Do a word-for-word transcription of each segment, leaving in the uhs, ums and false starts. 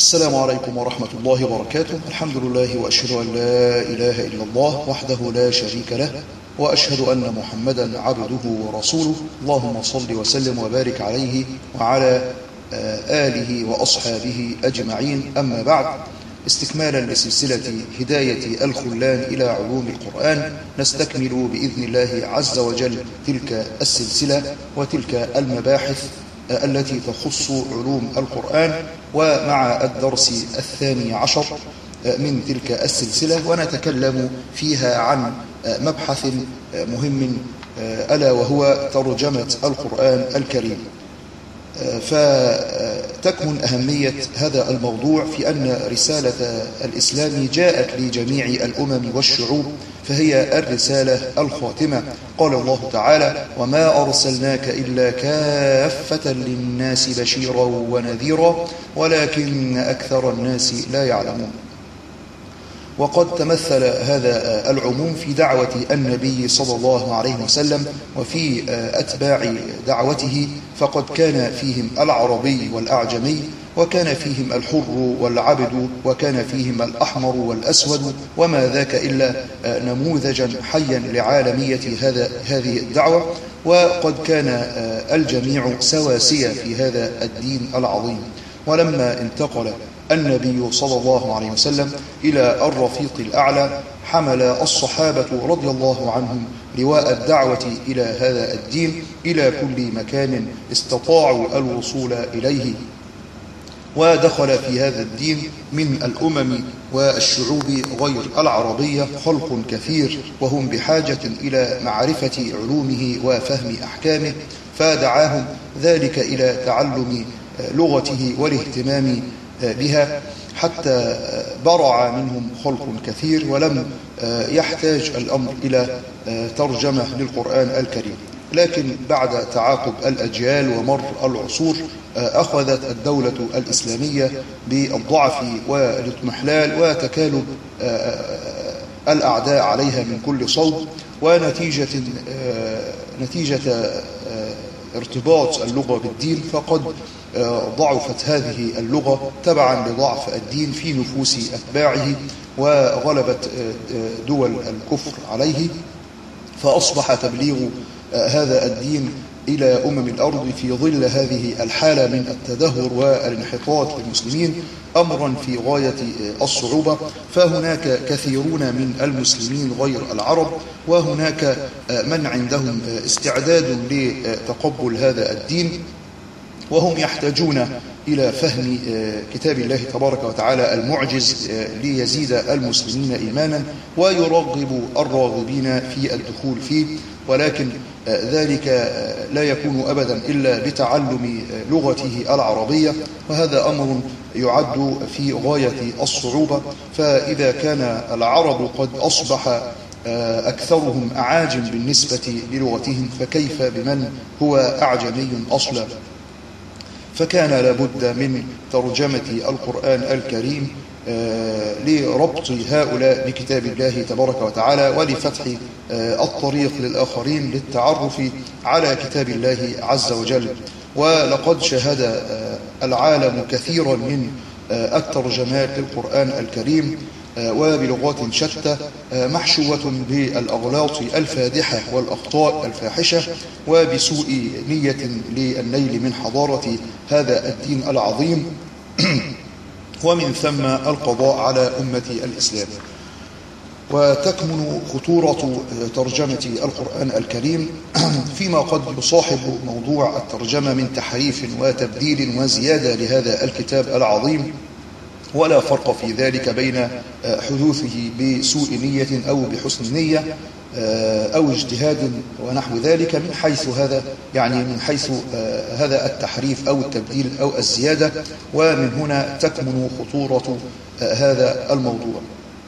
السلام عليكم ورحمة الله وبركاته. الحمد لله وأشهد أن لا إله إلا الله وحده لا شريك له، وأشهد أن محمدا عبده ورسوله. اللهم صل وسلم وبارك عليه وعلى آله وأصحابه أجمعين. أما بعد، استكمالا لسلسلة هداية الخلان إلى علوم القرآن، نستكمل بإذن الله عز وجل تلك السلسلة وتلك المباحث التي تخص علوم القرآن، ومع الدرس الثاني عشر من تلك السلسلة، ونتكلم فيها عن مبحث مهم ألا وهو ترجمة القرآن الكريم. فتكمن أهمية هذا الموضوع في أن رسالة الإسلام جاءت لجميع الأمم والشعوب، فهي الرسالة الخاتمة. قال الله تعالى: وما أرسلناك إلا كافة للناس بشيرا ونذيرا ولكن أكثر الناس لا يعلمون. وقد تمثل هذا العموم في دعوة النبي صلى الله عليه وسلم وفي أتباع دعوته، فقد كان فيهم العربي والأعجمي، وكان فيهم الحر والعبد، وكان فيهم الأحمر والأسود، وما ذاك إلا نموذجا حيا لعالمية هذا هذه الدعوة. وقد كان الجميع سواسية في هذا الدين العظيم. ولما انتقل النبي صلى الله عليه وسلم إلى الرفيق الأعلى، حمل الصحابة رضي الله عنهم لواء الدعوة إلى هذا الدين إلى كل مكان استطاعوا الوصول إليه. ودخل في هذا الدين من الأمم والشعوب غير العربية خلق كثير، وهم بحاجة إلى معرفة علومه وفهم أحكامه، فدعاهم ذلك إلى تعلم لغته والاهتمام بها، حتى برع منهم خلق كثير، ولم يحتاج الأمر إلى ترجمة للقرآن الكريم. لكن بعد تعاقب الأجيال ومر العصور، أخذت الدولة الإسلامية بالضعف والاضمحلال وتكالب الأعداء عليها من كل صوب، ونتيجة نتيجة ارتباط اللغة بالدين، فقد ضعفت هذه اللغة تبعا لضعف الدين في نفوس أتباعه، وغلبت دول الكفر عليه، فأصبح تبليغ هذا الدين إلى أمم الأرض في ظل هذه الحالة من التدهور والانحطاط للمسلمين أمرا في غاية الصعوبة. فهناك كثيرون من المسلمين غير العرب، وهناك من عندهم استعداد لتقبل هذا الدين، وهم يحتاجون إلى فهم كتاب الله تبارك وتعالى المعجز ليزيد المسلمين إيمانا ويرغب الراغبين في الدخول فيه. ولكن ذلك لا يكون أبدا إلا بتعلم لغته العربية، وهذا أمر يعد في غاية الصعوبة. فإذا كان العرب قد أصبح أكثرهم أعاجم بالنسبة للغتهم، فكيف بمن هو أعجمي أصلا؟ فكان لابد من ترجمة القرآن الكريم لربط هؤلاء بكتاب الله تبارك وتعالى، ولفتح الطريق للآخرين للتعرف على كتاب الله عز وجل. ولقد شهد العالم كثيرا من الترجمات للقرآن الكريم وبلغات شتى، محشوة بالأغلاط الفادحة والأخطاء الفاحشة، وبسوء نية للنيل من حضارة هذا الدين العظيم، ومن ثم القضاء على أمة الإسلام. وتكمن خطورة ترجمة القرآن الكريم فيما قد يصاحب موضوع الترجمة من تحريف وتبديل وزيادة لهذا الكتاب العظيم، ولا فرق في ذلك بين حدوثه بسوء نية أو بحسن نية أو اجتهاد ونحو ذلك، من حيث هذا يعني من حيث هذا التحريف أو التبديل أو الزيادة. ومن هنا تكمن خطورة هذا الموضوع.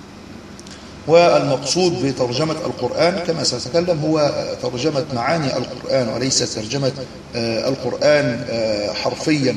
والمقصود بترجمة القرآن كما سأتكلم هو ترجمة معاني القرآن، وليس ترجمة القرآن حرفيا.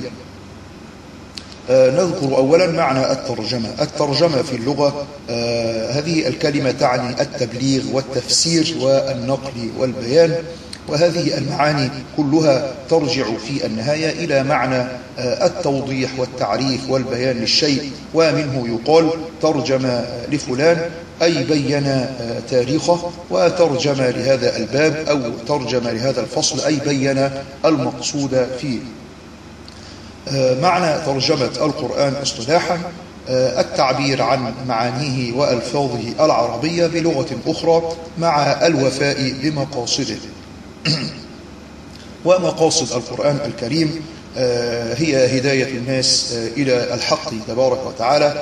نذكر أولا معنى الترجمة. الترجمة في اللغة هذه الكلمة تعني التبليغ والتفسير والنقل والبيان، وهذه المعاني كلها ترجع في النهاية إلى معنى التوضيح والتعريف والبيان للشيء، ومنه يقال ترجم لفلان أي بين تاريخه، وترجم لهذا الباب أو ترجم لهذا الفصل أي بين المقصود فيه. معنى ترجمة القرآن اصطلاحا التعبير عن معانيه وألفاظه العربية بلغة أخرى مع الوفاء بمقاصده. ومقاصد القرآن الكريم هي هداية الناس إلى الحق تبارك وتعالى،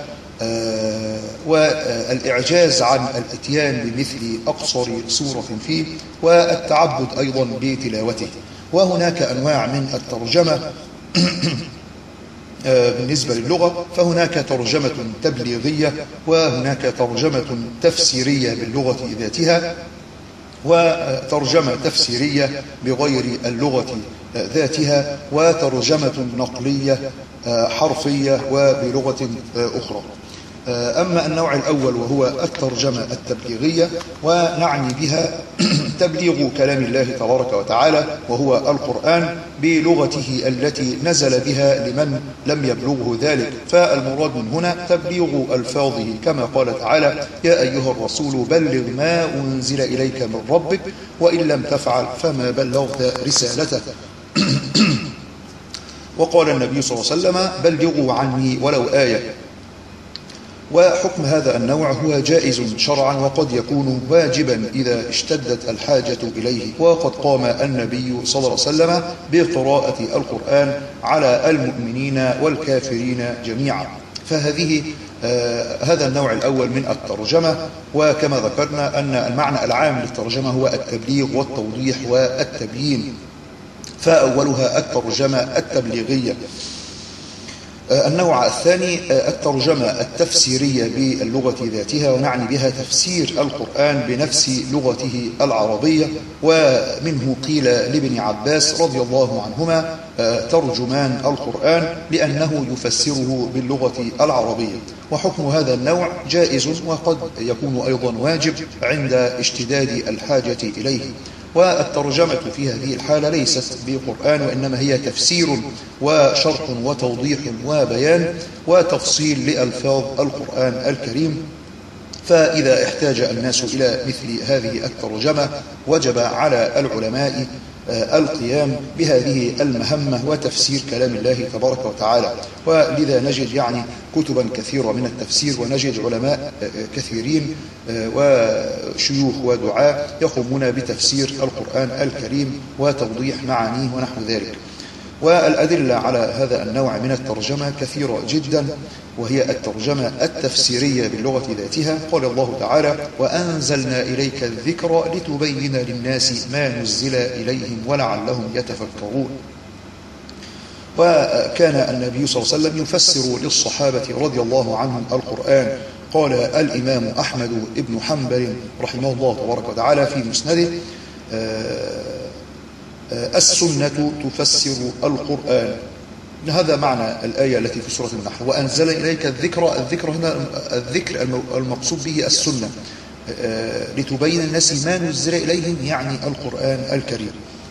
والإعجاز عن الإتيان بمثل أقصر سورة فيه، والتعبد أيضا بتلاوته. وهناك أنواع من الترجمة بالنسبة للغة، فهناك ترجمة تبليغية، وهناك ترجمة تفسيرية باللغة ذاتها، وترجمة تفسيرية بغير اللغة ذاتها، وترجمة نقلية حرفية وبلغة أخرى. أما النوع الأول وهو الترجمة التبليغية، ونعني بها تبليغ كلام الله تبارك وتعالى وهو القرآن بلغته التي نزل بها لمن لم يبلغه ذلك. فالمراد من هنا تبليغ ألفاظه كما قال تعالى: يا أيها الرسول بلغ ما أنزل إليك من ربك وإن لم تفعل فما بلغت رسالته. وقال النبي صلى الله عليه وسلم: بلغوا عني ولو آية. وحكم هذا النوع هو جائز شرعا، وقد يكون واجبا إذا اشتدت الحاجة إليه. وقد قام النبي صلى الله عليه وسلم بقراءة القرآن على المؤمنين والكافرين جميعا. فهذه آه هذا النوع الأول من الترجمة. وكما ذكرنا أن المعنى العام للترجمة هو التبليغ والتوضيح والتبيين، فأولها الترجمة التبليغية. النوع الثاني الترجمة التفسيرية باللغة ذاتها، ونعني بها تفسير القرآن بنفس لغته العربية. ومنه قيل لابن عباس رضي الله عنهما: ترجمان القرآن لأنه يفسره باللغة العربية. وحكم هذا النوع جائز، وقد يكون أيضا واجب عند اشتداد الحاجة إليه. والترجمة في هذه الحالة ليست بقرآن، وإنما هي تفسير وشرح وتوضيح وبيان وتفصيل لألفاظ القرآن الكريم. فإذا احتاج الناس إلى مثل هذه الترجمة وجب على العلماء القيام بهذه المهمة وتفسير كلام الله تبارك وتعالى. ولذا نجد يعني كتبا كثيرة من التفسير، ونجد علماء كثيرين وشيوخ ودعاء يقومون بتفسير القرآن الكريم وتوضيح معانيه ونحو ذلك. والأدلة على هذا النوع من الترجمة كثيرة جدا، وهي الترجمة التفسيرية باللغة ذاتها. قال الله تعالى: وأنزلنا إليك الذكر لتبين للناس ما نزل إليهم ولعلهم يتفكرون. وكان النبي صلى الله عليه وسلم يفسر للصحابة رضي الله عنهم القرآن. قال الإمام أحمد بن حنبل رحمه الله تبارك وتعالى في مسنده: السنة تفسر القرآن. هذا معنى الآية التي في سورة النحل: وأنزل إليك الذكر. الذكر هنا الذكر المقصود به السنة، لتبين الناس ما نزل إليهم، يعني القرآن الكريم.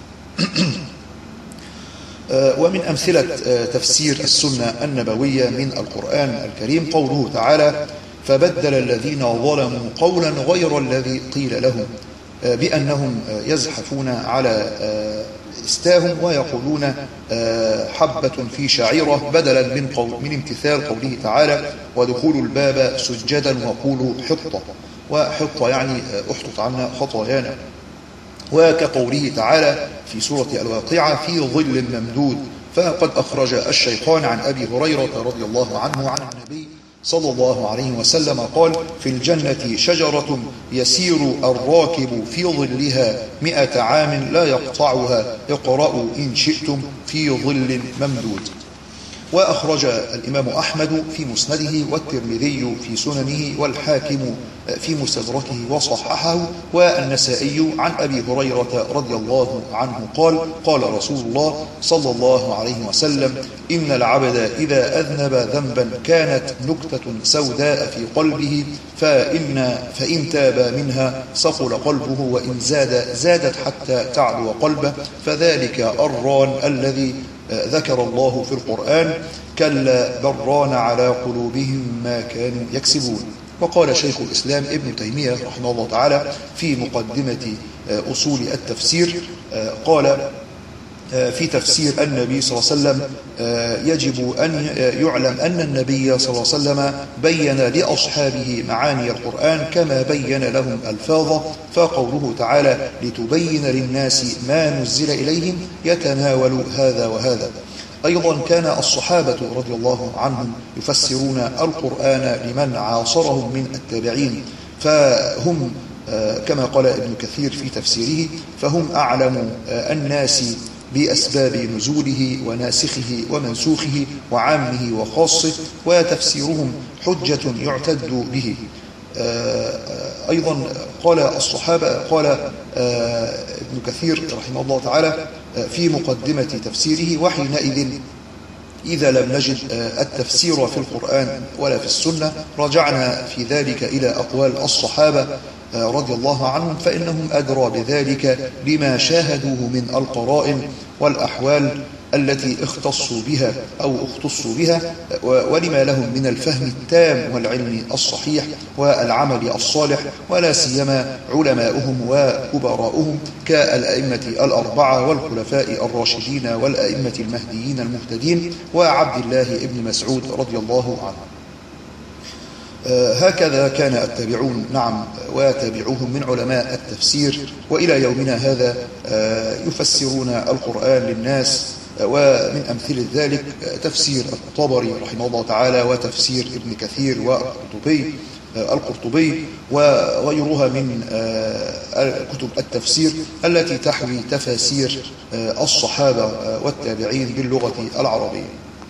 ومن أمثلة تفسير السنة النبوية من القرآن الكريم قوله تعالى: فبدل الذين ظلموا قولا غير الذي قيل لهم بأنهم يزحفون على استاهم ويقولون حبة في شعيرة، بدلا من, قول من امتثال قوله تعالى: ودخولوا الباب سجدا وقولوا حطة. وحطة يعني احطط عنا خطايانا. وكقوله تعالى في سورة الواقعة: في ظل ممدود. فقد أخرج الشيخان عن أبي هريرة رضي الله عنه عن النبي صلى الله عليه وسلم قال: في الجنة شجرة يسير الراكب في ظلها مئة عام لا يقطعها، اقرأوا إن شئتم في ظل ممدود. وأخرج الإمام أحمد في مسنده والترمذي في سننه والحاكم في مستدركه وصححه والنسائي عن أبي هريرة رضي الله عنه قال قال رسول الله صلى الله عليه وسلم إن العبد إذا أذنب ذنبا كانت نكتة سوداء في قلبه فإن, فإن تاب منها صقل قلبه وإن زاد زادت حتى تعلو قلبه فذلك الران الذي ذكر الله في القرآن كلا بران على قلوبهم ما كانوا يكسبون. وقال شيخ الإسلام ابن تيمية رحمه الله تعالى في مقدمة أصول التفسير قال في تفسير النبي صلى الله عليه وسلم يجب أن يعلم أن النبي صلى الله عليه وسلم بين لأصحابه معاني القرآن كما بين لهم ألفاظه، فقوله تعالى لتبين للناس ما نزل إليهم يتناول هذا وهذا. أيضا كان الصحابة رضي الله عنهم يفسرون القرآن لمن عاصرهم من التابعين، فهم كما قال ابن كثير في تفسيره فهم أعلم الناس بأسباب نزوله وناسخه ومنسوخه وعامه وخاصه، وتفسيرهم حجة يعتد به. أيضا قال الصحابة قال ابن كثير رحمه الله تعالى في مقدمة تفسيره وحينئذ إذا لم نجد التفسير في القرآن ولا في السنة رجعنا في ذلك إلى أقوال الصحابة رضي الله عنهم، فإنهم أدرى بذلك لما شاهدوه من القرائن والأحوال التي اختصوا بها أو اختصوا بها، ولما لهم من الفهم التام والعلم الصحيح والعمل الصالح، ولا سيما علماؤهم وكبراؤهم كالأئمة الأربعة والخلفاء الراشدين والأئمة المهديين المهتدين وعبد الله بن مسعود رضي الله عنه. هكذا كان التابعون نعم وتابعوهم من علماء التفسير، وإلى يومنا هذا يفسرون القرآن للناس. ومن أمثلة ذلك تفسير الطبري رحمه الله تعالى وتفسير ابن كثير والقرطبي القرطبي وغيرها من كتب التفسير التي تحوي تفاسير الصحابة والتابعين باللغة العربية.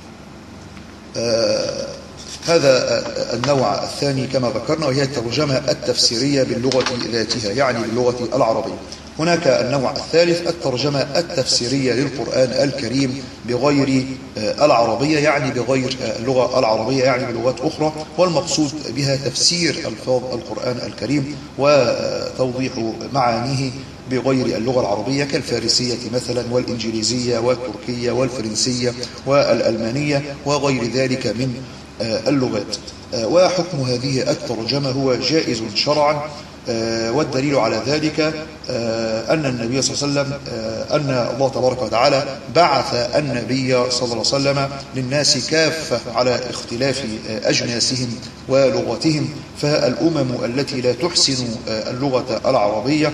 هذا النوع الثاني كما ذكرنا وهي الترجمة التفسيرية باللغة ذاتها يعني باللغة العربية. هناك النوع الثالث الترجمة التفسيرية للقرآن الكريم بغير العربية يعني بغير اللغة العربية يعني بلغات أخرى، والمقصود بها تفسير ألفاظ القرآن الكريم وتوضيح معانيه بغير اللغة العربية كالفارسية مثلا والإنجليزية والتركية والفرنسية والألمانية وغير ذلك من اللغات. وحكم هذه الترجمة هو جائز شرعا، والدليل على ذلك أن النبي صلى الله عليه وسلم أن الله تبارك وتعالى بعث النبي صلى الله عليه وسلم للناس كافة على اختلاف أجناسهم ولغتهم، فالأمم التي لا تحسن اللغة العربية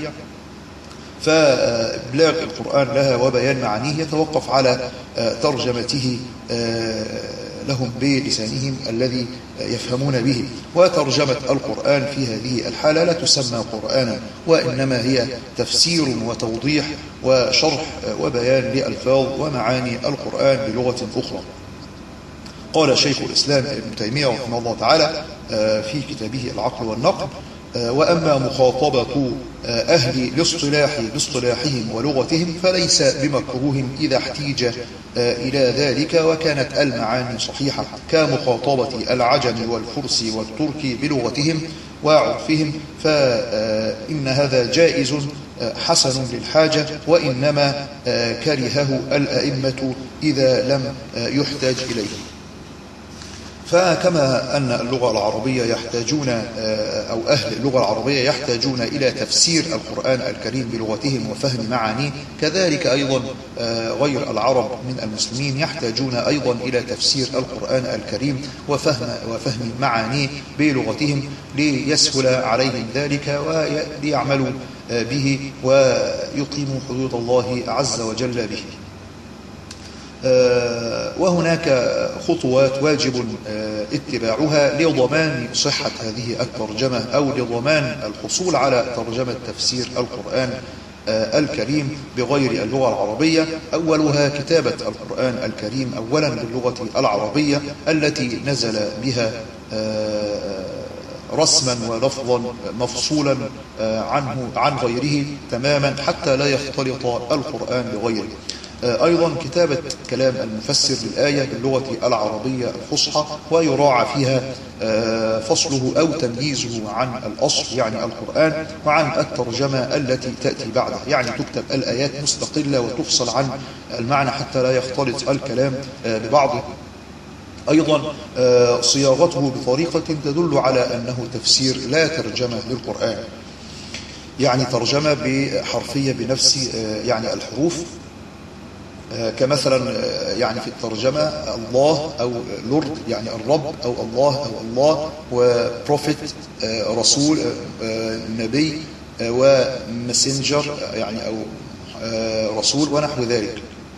فإبلاغ القرآن لها وبيان معانيه يتوقف على ترجمته لهم بلسانهم الذي يفهمون به. وترجمة القرآن في هذه الحالة لا تسمى قرآنا، وإنما هي تفسير وتوضيح وشرح وبيان لألفاظ ومعاني القرآن بلغة أخرى. قال شيخ الإسلام ابن تيمية رحمه الله تعالى في كتابه العقل والنقل وأما مخاطبة أهل الاصطلاح باصطلاحهم ولغتهم فليس بمكروه إذا احتيج إلى ذلك وكانت المعاني صحيحة كمخاطبة العجم والفرس والترك بلغتهم وعرفهم، فإن هذا جائز حسن للحاجة، وإنما كرهه الأئمة إذا لم يحتاج إليه. فكما أن اللغة العربية يحتاجون أو أهل اللغة العربية يحتاجون إلى تفسير القرآن الكريم بلغتهم وفهم معانيه، كذلك أيضا غير العرب من المسلمين يحتاجون أيضا إلى تفسير القرآن الكريم وفهم وفهم معانيه بلغتهم ليسهل عليهم ذلك وليعملوا به ويقيموا حدود الله عز وجل به. وهناك خطوات واجب اتباعها لضمان صحة هذه الترجمة أو لضمان الحصول على ترجمة تفسير القرآن الكريم بغير اللغة العربية. أولها كتابة القرآن الكريم أولا باللغة العربية التي نزل بها رسما ولفظا مفصولا عنه عن غيره تماما حتى لا يختلط القرآن بغيره. أيضا كتابة كلام المفسر للآية باللغة العربية الفصحى ويراعى فيها فصله أو تمييزه عن الأصل يعني القرآن وعن الترجمة التي تأتي بعده، يعني تكتب الآيات مستقلة وتفصل عن المعنى حتى لا يختلط الكلام ببعضه. أيضا صياغته بطريقة تدل على أنه تفسير لا ترجمة للقرآن، يعني ترجمة بحرفية بنفس يعني الحروف، كمثلا يعني في الترجمة الله أو لورد يعني الرب أو الله أو الله، وبروفيت رسول نبي، ومسنجر يعني أو رسول ونحو ذلك.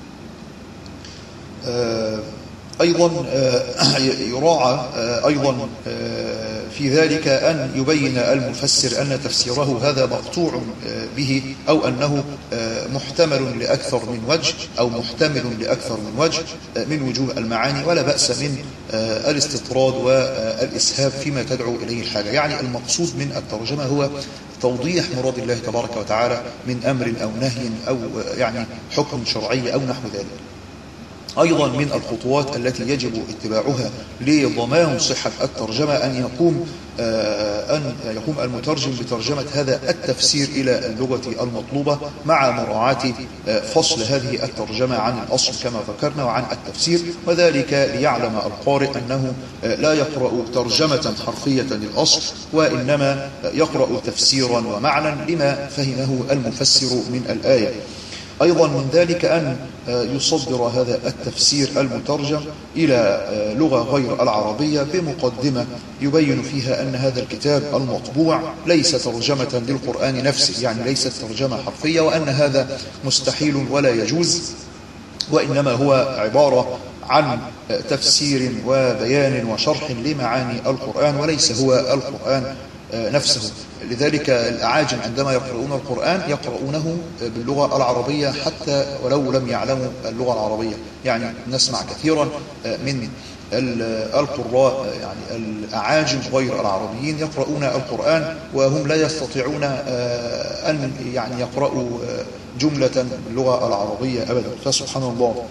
أيضا يراعى أيضا في ذلك أن يبين المفسر أن تفسيره هذا مقطوع به أو أنه محتمل لأكثر من وجه أو محتمل لأكثر من وجه من وجوه المعاني، ولا بأس من الاستطراد والإسهاب فيما تدعو إليه الحاجة. يعني المقصود من الترجمة هو توضيح مراد الله تبارك وتعالى من أمر أو نهي أو يعني حكم شرعي أو نحو ذلك. أيضا من الخطوات التي يجب اتباعها لضمان صحة الترجمة أن يقوم أن يقوم المترجم بترجمة هذا التفسير إلى اللغة المطلوبة مع مراعاة فصل هذه الترجمة عن الأصل كما ذكرنا وعن التفسير، وذلك ليعلم القارئ أنه لا يقرأ ترجمة حرفية للأصل وإنما يقرأ تفسيرا ومعنى لما فهمه المفسر من الآية. أيضا من ذلك أن يصدر هذا التفسير المترجم إلى لغة غير العربية بمقدمة يبين فيها أن هذا الكتاب المطبوع ليس ترجمة للقرآن نفسه، يعني ليست ترجمة حرفية، وأن هذا مستحيل ولا يجوز، وإنما هو عبارة عن تفسير وبيان وشرح لمعاني القرآن وليس هو القرآن نفسه. لذلك الأعاجم عندما يقرؤون القرآن يقرؤونه باللغة العربية حتى ولو لم يعلموا اللغة العربية. يعني نسمع كثيرا من القراء يعني الأعاجم غير العربيين يقرؤون القرآن وهم لا يستطيعون أن يعني يقرأوا جملة باللغة العربية أبدا، فسبحان الله.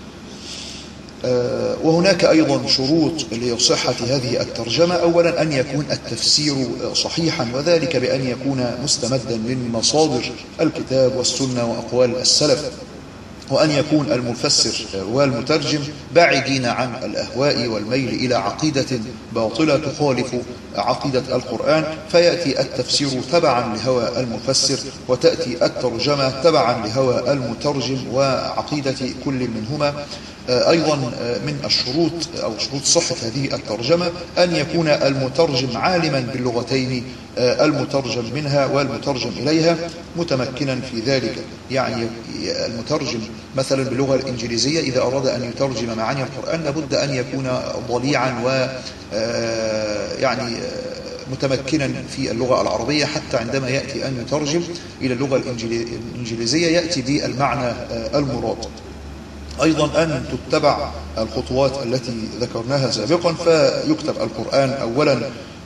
وهناك أيضا شروط لصحة هذه الترجمة. أولا أن يكون التفسير صحيحا، وذلك بأن يكون مستمدا من مصادر الكتاب والسنة وأقوال السلف، وأن يكون المفسر والمترجم بعيدين عن الأهواء والميل إلى عقيدة باطلة تخالف عقيدة القرآن، فيأتي التفسير تبعا لهوى المفسر وتأتي الترجمة تبعا لهوى المترجم وعقيدة كل منهما. أيضا من الشروط أو شروط صحة هذه الترجمة أن يكون المترجم عالما باللغتين المترجم منها والمترجم إليها متمكنا في ذلك. يعني المترجم مثلا باللغة الإنجليزية إذا أراد أن يترجم معاني القرآن لابد أن يكون ضليعا و يعني متمكنا في اللغة العربية حتى عندما يأتي أن يترجم إلى اللغة الإنجليزية يأتي بالمعنى المراد. أيضا أن تتبع الخطوات التي ذكرناها سابقا، فيكتب القرآن أولا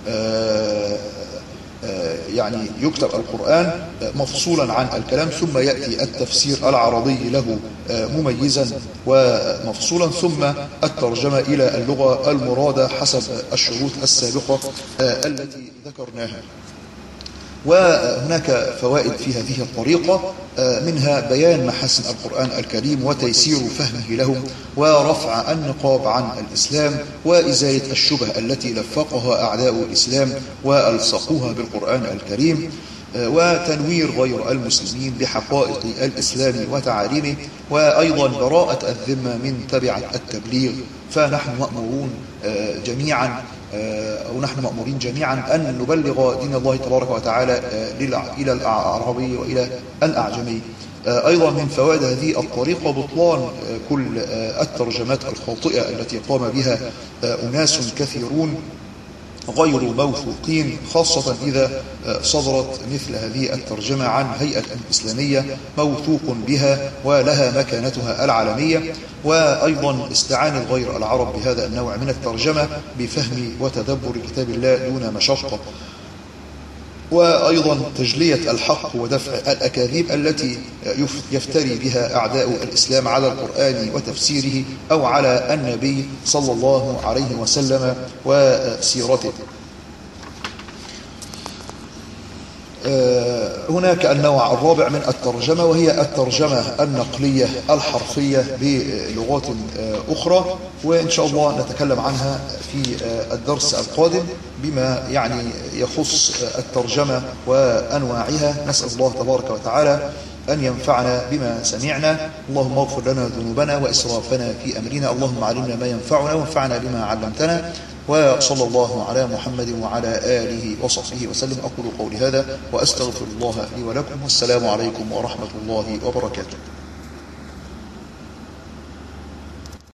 يعني يكتب القرآن مفصولا عن الكلام، ثم يأتي التفسير العربي له مميزا ومفصولا، ثم الترجمة إلى اللغة المرادة حسب الشروط السابقة التي ذكرناها. وهناك فوائد في هذه الطريقة، منها بيان محاسن القرآن الكريم وتيسير فهمه لهم ورفع النقاب عن الإسلام وإزالة الشبه التي لفقها أعداء الإسلام وألصقوها بالقرآن الكريم، وتنوير غير المسلمين بحقائق الإسلام وتعاليمه، وأيضا براءة الذمة من تبعة التبليغ. فنحن مأمورون جميعا أو نحن مأمورين جميعا أن نبلغ دين الله تبارك وتعالى إلى الأعرابي وإلى الأعجمي. أيضا من فوائد هذه الطريقة بطلان كل الترجمات الخاطئة التي قام بها أناس كثيرون غير موثوقين، خاصة إذا صدرت مثل هذه الترجمة عن هيئة إسلامية موثوق بها ولها مكانتها العالمية. وأيضا استعان الغير العرب بهذا النوع من الترجمة بفهم وتدبر كتاب الله دون مشقة. وأيضا تجلية الحق ودفع الأكاذيب التي يفتري بها أعداء الإسلام على القرآن وتفسيره أو على النبي صلى الله عليه وسلم وسيرته. هناك النوع الرابع من الترجمة، وهي الترجمة النقلية الحرفية بلغات أخرى، وإن شاء الله نتكلم عنها في الدرس القادم بما يعني يخص الترجمة وأنواعها. نسأل الله تبارك وتعالى أن ينفعنا بما سمعنا. اللهم اغفر لنا ذنوبنا وإسرافنا في أمرنا، اللهم علمنا ما ينفعنا وانفعنا بما علمتنا. وصلى الله على محمد وعلى آله وصحبه وسلم. أقول قولي هذا وأستغفر الله لي ولكم، والسلام عليكم ورحمة الله وبركاته.